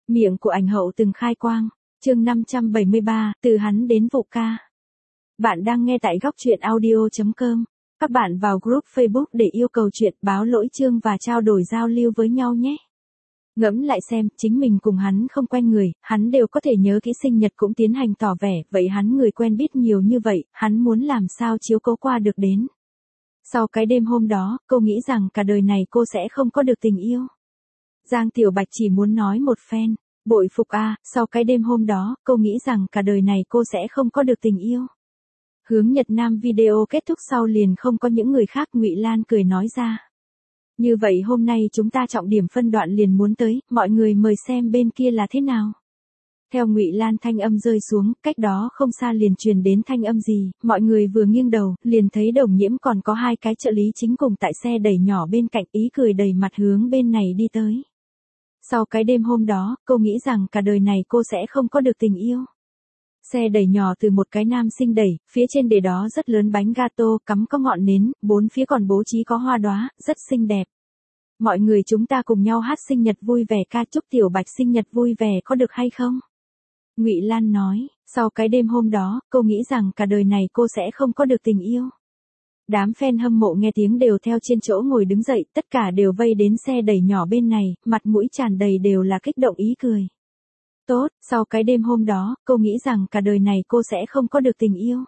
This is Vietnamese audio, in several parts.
Miệng của ảnh hậu từng khai quang. Chương 573, từ hắn đến vụ ca. Bạn đang nghe tại góc truyện audio.com. Các bạn vào group Facebook để yêu cầu chuyện, báo lỗi chương và trao đổi giao lưu với nhau nhé. Ngẫm lại xem, chính mình cùng hắn không quen người, hắn đều có thể nhớ kỹ sinh nhật cũng tiến hành tỏ vẻ, vậy hắn người quen biết nhiều như vậy, hắn muốn làm sao chiếu cố qua được đến. Sau cái đêm hôm đó, cô nghĩ rằng cả đời này cô sẽ không có được tình yêu. Giang Tiểu Bạch chỉ muốn nói một phen, bội phục a, sau cái đêm hôm đó, cô nghĩ rằng cả đời này cô sẽ không có được tình yêu. Hướng Nhật Nam video kết thúc sau liền không có những người khác, Ngụy Lan cười nói ra. Như vậy hôm nay chúng ta trọng điểm phân đoạn liền muốn tới, mọi người mời xem bên kia là thế nào. Theo Ngụy Lan thanh âm rơi xuống, cách đó không xa liền truyền đến thanh âm gì, mọi người vừa nghiêng đầu, liền thấy Đồng Nhiễm còn có hai cái trợ lý chính cùng tại xe đẩy nhỏ bên cạnh, ý cười đầy mặt hướng bên này đi tới. Sau cái đêm hôm đó, cô nghĩ rằng cả đời này cô sẽ không có được tình yêu. Xe đẩy nhỏ từ một cái nam sinh đẩy, phía trên để đó rất lớn bánh gato, cắm có ngọn nến, bốn phía còn bố trí có hoa đóa, rất xinh đẹp. Mọi người chúng ta cùng nhau hát sinh nhật vui vẻ ca chúc Tiểu Bạch sinh nhật vui vẻ có được hay không? Ngụy Lan nói, sau cái đêm hôm đó, cô nghĩ rằng cả đời này cô sẽ không có được tình yêu. Đám fan hâm mộ nghe tiếng đều theo trên chỗ ngồi đứng dậy, tất cả đều vây đến xe đẩy nhỏ bên này, mặt mũi tràn đầy đều là kích động ý cười. Tốt, sau cái đêm hôm đó, cô nghĩ rằng cả đời này cô sẽ không có được tình yêu.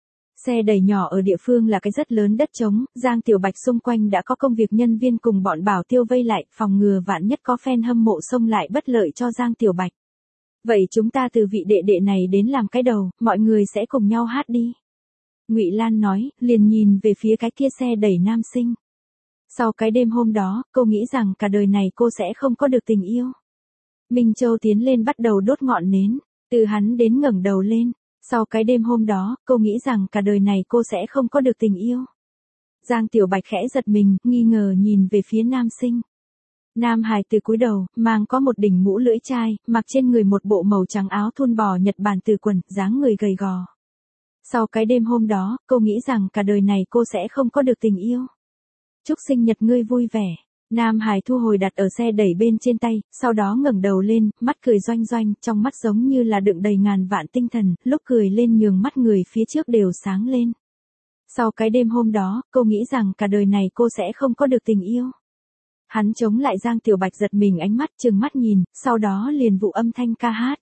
Xe đẩy nhỏ ở địa phương là cái rất lớn đất trống, Giang Tiểu Bạch xung quanh đã có công việc nhân viên cùng bọn bảo tiêu vây lại, phòng ngừa vạn nhất có fan hâm mộ xông lại bất lợi cho Giang Tiểu Bạch. Vậy chúng ta từ vị đệ đệ này đến làm cái đầu, mọi người sẽ cùng nhau hát đi. Ngụy Lan nói, liền nhìn về phía cái kia xe đẩy nam sinh. Sau cái đêm hôm đó, cô nghĩ rằng cả đời này cô sẽ không có được tình yêu. Minh Châu tiến lên bắt đầu đốt ngọn nến, từ hắn đến ngẩng đầu lên. Sau cái đêm hôm đó, cô nghĩ rằng cả đời này cô sẽ không có được tình yêu. Giang Tiểu Bạch khẽ giật mình, nghi ngờ nhìn về phía nam sinh. Nam hài từ cúi đầu, mang có một đỉnh mũ lưỡi chai, mặc trên người một bộ màu trắng áo thun bò Nhật Bản từ quần, dáng người gầy gò. Sau cái đêm hôm đó, cô nghĩ rằng cả đời này cô sẽ không có được tình yêu. Chúc sinh nhật ngươi vui vẻ. Nam Hải thu hồi đặt ở xe đẩy bên trên tay, sau đó ngẩng đầu lên, mắt cười doanh doanh, trong mắt giống như là đựng đầy ngàn vạn tinh thần, lúc cười lên nhường mắt người phía trước đều sáng lên. Sau cái đêm hôm đó, cô nghĩ rằng cả đời này cô sẽ không có được tình yêu. Hắn chống lại Giang Tiểu Bạch giật mình ánh mắt trừng mắt nhìn, sau đó liền vụ âm thanh ca hát.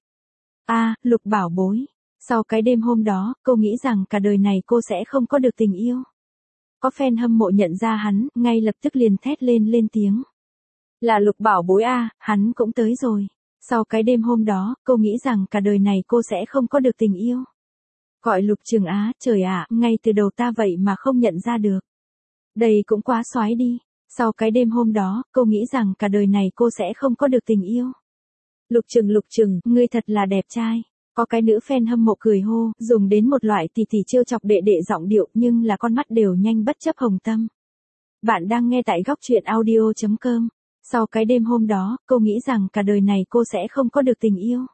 Lục bảo bối. Sau cái đêm hôm đó, cô nghĩ rằng cả đời này cô sẽ không có được tình yêu. Có fan hâm mộ nhận ra hắn, ngay lập tức liền thét lên tiếng. Là Lục bảo bối hắn cũng tới rồi. Sau cái đêm hôm đó, cô nghĩ rằng cả đời này cô sẽ không có được tình yêu. Gọi Lục Trường Á, trời ạ, ngay từ đầu ta vậy mà không nhận ra được. Đây cũng quá xoái đi. Sau cái đêm hôm đó, cô nghĩ rằng cả đời này cô sẽ không có được tình yêu. Lục Trừng, ngươi thật là đẹp trai. Có cái nữ fan hâm mộ cười hô, dùng đến một loại tỉ trêu chọc đệ đệ giọng điệu nhưng là con mắt đều nhanh bất chấp hồng tâm. Bạn đang nghe tại góc truyện audio.com. Sau cái đêm hôm đó, cô nghĩ rằng cả đời này cô sẽ không có được tình yêu.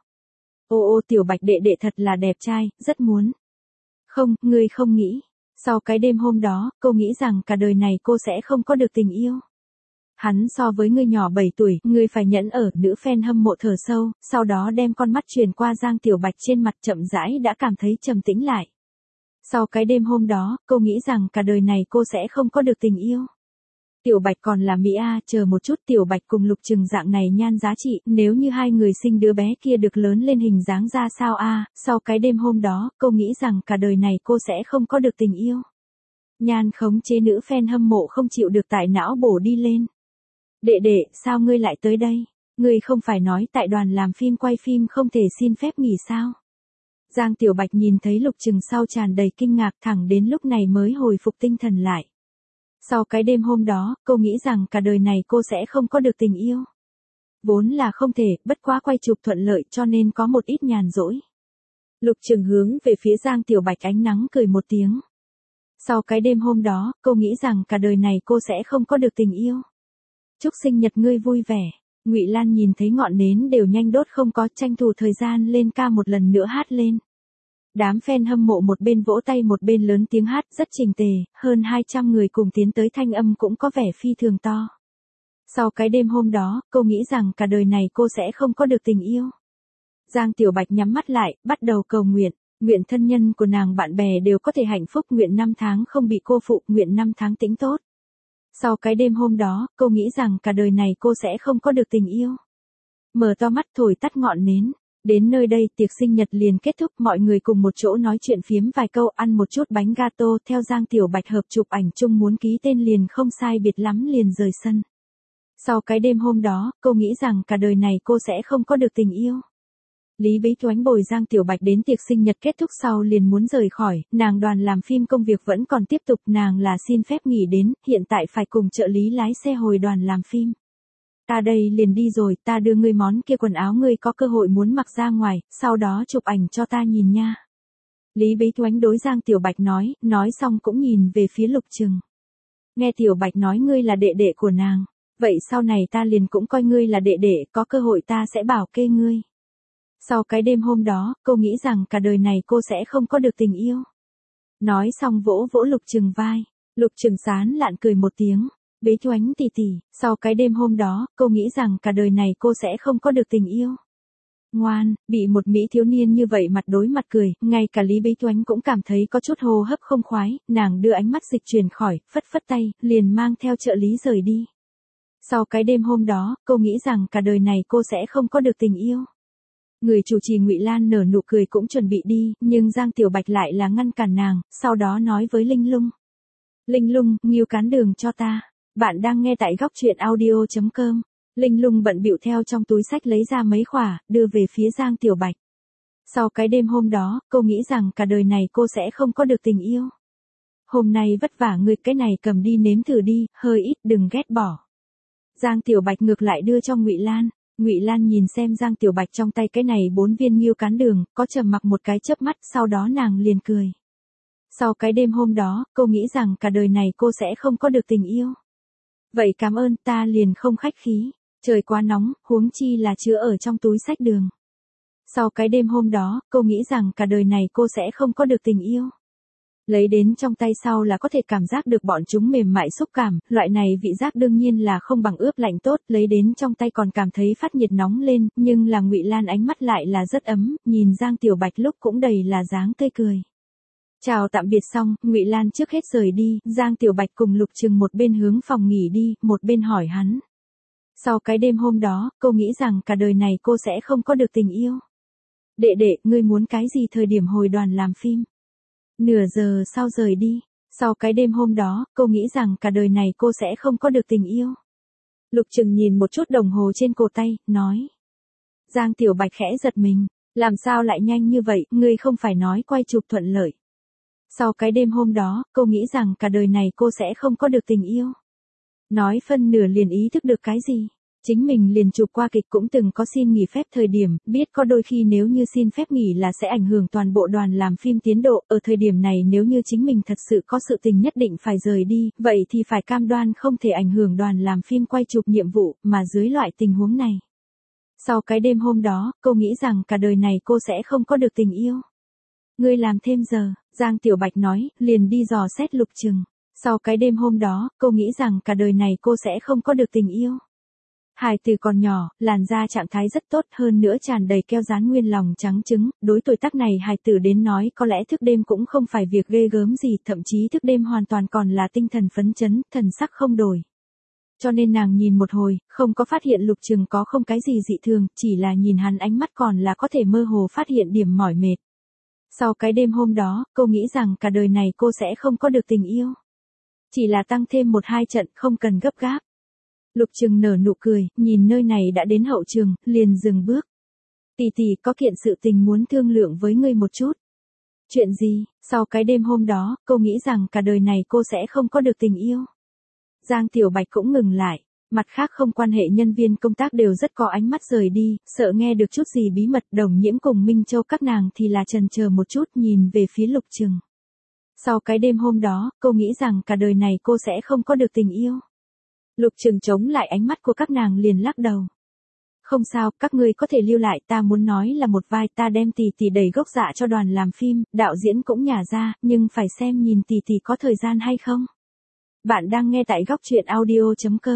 Ô Tiểu Bạch đệ đệ thật là đẹp trai, rất muốn. Không, ngươi không nghĩ. Sau cái đêm hôm đó, cô nghĩ rằng cả đời này cô sẽ không có được tình yêu. Hắn so với ngươi nhỏ 7 tuổi, ngươi phải nhẫn ở, nữ fan hâm mộ thở sâu, sau đó đem con mắt truyền qua Giang Tiểu Bạch trên mặt chậm rãi đã cảm thấy trầm tĩnh lại. Sau cái đêm hôm đó, cô nghĩ rằng cả đời này cô sẽ không có được tình yêu. Tiểu Bạch còn là Mỹ chờ một chút, Tiểu Bạch cùng Lục Trừng dạng này nhan giá trị, nếu như hai người sinh đứa bé kia được lớn lên hình dáng ra sao sau cái đêm hôm đó, cô nghĩ rằng cả đời này cô sẽ không có được tình yêu. Nhan khống chế nữ fan hâm mộ không chịu được tại não bổ đi lên. Đệ, sao ngươi lại tới đây? Ngươi không phải nói tại đoàn làm phim quay phim không thể xin phép nghỉ sao? Giang Tiểu Bạch nhìn thấy Lục Trừng sau tràn đầy kinh ngạc, thẳng đến lúc này mới hồi phục tinh thần lại. Sau cái đêm hôm đó, cô nghĩ rằng cả đời này cô sẽ không có được tình yêu. Vốn là không thể, bất quá quay chụp thuận lợi cho nên có một ít nhàn rỗi. Lục Trừng hướng về phía Giang Tiểu Bạch ánh nắng cười một tiếng. Sau cái đêm hôm đó, cô nghĩ rằng cả đời này cô sẽ không có được tình yêu. Chúc sinh nhật ngươi vui vẻ. Ngụy Lan nhìn thấy ngọn nến đều nhanh đốt không có, tranh thủ thời gian lên ca một lần nữa hát lên. Đám fan hâm mộ một bên vỗ tay một bên lớn tiếng hát rất chỉnh tề, hơn 200 người cùng tiến tới, thanh âm cũng có vẻ phi thường to. Sau cái đêm hôm đó, cô nghĩ rằng cả đời này cô sẽ không có được tình yêu. Giang Tiểu Bạch nhắm mắt lại, bắt đầu cầu nguyện. Nguyện thân nhân của nàng bạn bè đều có thể hạnh phúc, nguyện năm tháng không bị cô phụ, nguyện năm tháng tĩnh tốt. Sau cái đêm hôm đó, cô nghĩ rằng cả đời này cô sẽ không có được tình yêu. Mở to mắt thổi tắt ngọn nến. Đến nơi đây tiệc sinh nhật liền kết thúc, mọi người cùng một chỗ nói chuyện phiếm vài câu, ăn một chút bánh gato, theo Giang Tiểu Bạch hợp chụp ảnh chung muốn ký tên liền không sai biệt lắm liền rời sân. Sau cái đêm hôm đó, cô nghĩ rằng cả đời này cô sẽ không có được tình yêu. Lý Bích Toánh bồi Giang Tiểu Bạch đến tiệc sinh nhật kết thúc sau liền muốn rời khỏi, nàng đoàn làm phim công việc vẫn còn tiếp tục, nàng là xin phép nghỉ đến, hiện tại phải cùng trợ lý lái xe hồi đoàn làm phim. Ta đây liền đi rồi, ta đưa ngươi món kia quần áo, ngươi có cơ hội muốn mặc ra ngoài, sau đó chụp ảnh cho ta nhìn nha. Lý Bích Toánh đối Giang Tiểu Bạch nói xong cũng nhìn về phía Lục Trừng. Nghe Tiểu Bạch nói ngươi là đệ đệ của nàng, vậy sau này ta liền cũng coi ngươi là đệ đệ, có cơ hội ta sẽ bảo kê ngươi. Sau cái đêm hôm đó, cô nghĩ rằng cả đời này cô sẽ không có được tình yêu. Nói xong vỗ vỗ Lục Trừng vai, Lục Trừng sán lạn cười một tiếng. Bế Toánh tỷ tỷ, sau cái đêm hôm đó, cô nghĩ rằng cả đời này cô sẽ không có được tình yêu. Ngoan, bị một mỹ thiếu niên như vậy mặt đối mặt cười, ngay cả Lý Bế Toánh cũng cảm thấy có chút hô hấp không khoái, nàng đưa ánh mắt dịch chuyển khỏi, phất phất tay, liền mang theo trợ lý rời đi. Sau cái đêm hôm đó, cô nghĩ rằng cả đời này cô sẽ không có được tình yêu. Người chủ trì Ngụy Lan nở nụ cười cũng chuẩn bị đi, nhưng Giang Tiểu Bạch lại là ngăn cản nàng, sau đó nói với Linh Lung. Linh Lung, nghêu cán đường cho ta. Bạn đang nghe tại góc truyện audio.com. Linh Lung bận bịu theo trong túi xách lấy ra mấy khỏa, đưa về phía Giang Tiểu Bạch. Sau cái đêm hôm đó, cô nghĩ rằng cả đời này cô sẽ không có được tình yêu. Hôm nay vất vả ngươi, cái này cầm đi nếm thử đi, hơi ít đừng ghét bỏ. Giang Tiểu Bạch ngược lại đưa cho Ngụy Lan. Ngụy Lan nhìn xem Giang Tiểu Bạch trong tay cái này 4 viên nghêu cán đường, có trầm mặc một cái chớp mắt, sau đó nàng liền cười. Sau cái đêm hôm đó, cô nghĩ rằng cả đời này cô sẽ không có được tình yêu. Vậy cảm ơn, ta liền không khách khí. Trời quá nóng, huống chi là chứa ở trong túi xách đường. Sau cái đêm hôm đó, cô nghĩ rằng cả đời này cô sẽ không có được tình yêu. Lấy đến trong tay sau là có thể cảm giác được bọn chúng mềm mại xúc cảm, loại này vị giác đương nhiên là không bằng ướp lạnh tốt, lấy đến trong tay còn cảm thấy phát nhiệt nóng lên, nhưng là Ngụy Lan ánh mắt lại là rất ấm, nhìn Giang Tiểu Bạch lúc cũng đầy là dáng tươi cười. Chào tạm biệt xong, Ngụy Lan trước hết rời đi, Giang Tiểu Bạch cùng Lục Trừng một bên hướng phòng nghỉ đi, một bên hỏi hắn. Sau cái đêm hôm đó, cô nghĩ rằng cả đời này cô sẽ không có được tình yêu. Đệ đệ, ngươi muốn cái gì thời điểm hồi đoàn làm phim? Nửa giờ sau rời đi. Sau cái đêm hôm đó, cô nghĩ rằng cả đời này cô sẽ không có được tình yêu. Lục Trừng nhìn một chút đồng hồ trên cổ tay, nói. Giang Tiểu Bạch khẽ giật mình, làm sao lại nhanh như vậy, ngươi không phải nói quay chụp thuận lợi. Sau cái đêm hôm đó, cô nghĩ rằng cả đời này cô sẽ không có được tình yêu. Nói phân nửa liền ý thức được cái gì. Chính mình liền chụp qua kịch cũng từng có xin nghỉ phép thời điểm, biết có đôi khi nếu như xin phép nghỉ là sẽ ảnh hưởng toàn bộ đoàn làm phim tiến độ, ở thời điểm này nếu như chính mình thật sự có sự tình nhất định phải rời đi, vậy thì phải cam đoan không thể ảnh hưởng đoàn làm phim quay chụp nhiệm vụ, mà dưới loại tình huống này. Sau cái đêm hôm đó, cô nghĩ rằng cả đời này cô sẽ không có được tình yêu. Ngươi làm thêm giờ, Giang Tiểu Bạch nói, liền đi dò xét Lục Trừng. Sau cái đêm hôm đó, cô nghĩ rằng cả đời này cô sẽ không có được tình yêu. Hài tử còn nhỏ, làn da trạng thái rất tốt, hơn nữa tràn đầy keo dán nguyên lòng trắng trứng, đối tuổi tác này hài tử đến nói có lẽ thức đêm cũng không phải việc ghê gớm gì, thậm chí thức đêm hoàn toàn còn là tinh thần phấn chấn, thần sắc không đổi. Cho nên nàng nhìn một hồi, không có phát hiện Lục Trừng có không cái gì dị thường, chỉ là nhìn hắn ánh mắt còn là có thể mơ hồ phát hiện điểm mỏi mệt. Sau cái đêm hôm đó, cô nghĩ rằng cả đời này cô sẽ không có được tình yêu. Chỉ là tăng thêm 1-2 trận, không cần gấp gáp. Lục Trừng nở nụ cười, nhìn nơi này đã đến hậu trường, liền dừng bước. Tỷ tỷ có kiện sự tình muốn thương lượng với ngươi một chút. Chuyện gì? Sau cái đêm hôm đó, cô nghĩ rằng cả đời này cô sẽ không có được tình yêu. Giang Tiểu Bạch cũng ngừng lại. Mặt khác không quan hệ nhân viên công tác đều rất có ánh mắt rời đi, sợ nghe được chút gì bí mật. Đồng Nhiễm cùng Minh Châu các nàng thì là chần chờ một chút nhìn về phía Lục Trừng. Sau cái đêm hôm đó, cô nghĩ rằng cả đời này cô sẽ không có được tình yêu. Lục Trừng chống lại ánh mắt của các nàng liền lắc đầu. Không sao, các ngươi có thể lưu lại, ta muốn nói là một vai, ta đem tỷ tỷ đầy gốc dạ cho đoàn làm phim, đạo diễn cũng nhả ra, nhưng phải xem nhìn tỷ tỷ có thời gian hay không. Bạn đang nghe tại góc truyện audio.com.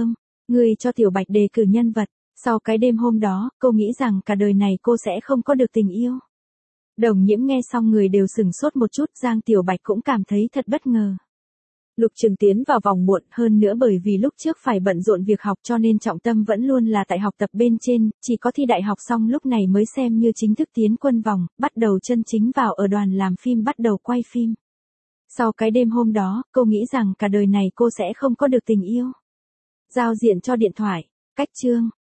Ngươi cho Tiểu Bạch đề cử nhân vật. Sau cái đêm hôm đó, cô nghĩ rằng cả đời này cô sẽ không có được tình yêu. Đồng Nhiễm nghe xong người đều sửng sốt một chút, Giang Tiểu Bạch cũng cảm thấy thật bất ngờ. Lục Trường tiến vào vòng muộn, hơn nữa bởi vì lúc trước phải bận rộn việc học cho nên trọng tâm vẫn luôn là tại học tập bên trên, chỉ có thi đại học xong lúc này mới xem như chính thức tiến quân vòng, bắt đầu chân chính vào ở đoàn làm phim, bắt đầu quay phim. Sau cái đêm hôm đó, cô nghĩ rằng cả đời này cô sẽ không có được tình yêu. Giao diện cho điện thoại, cách chương.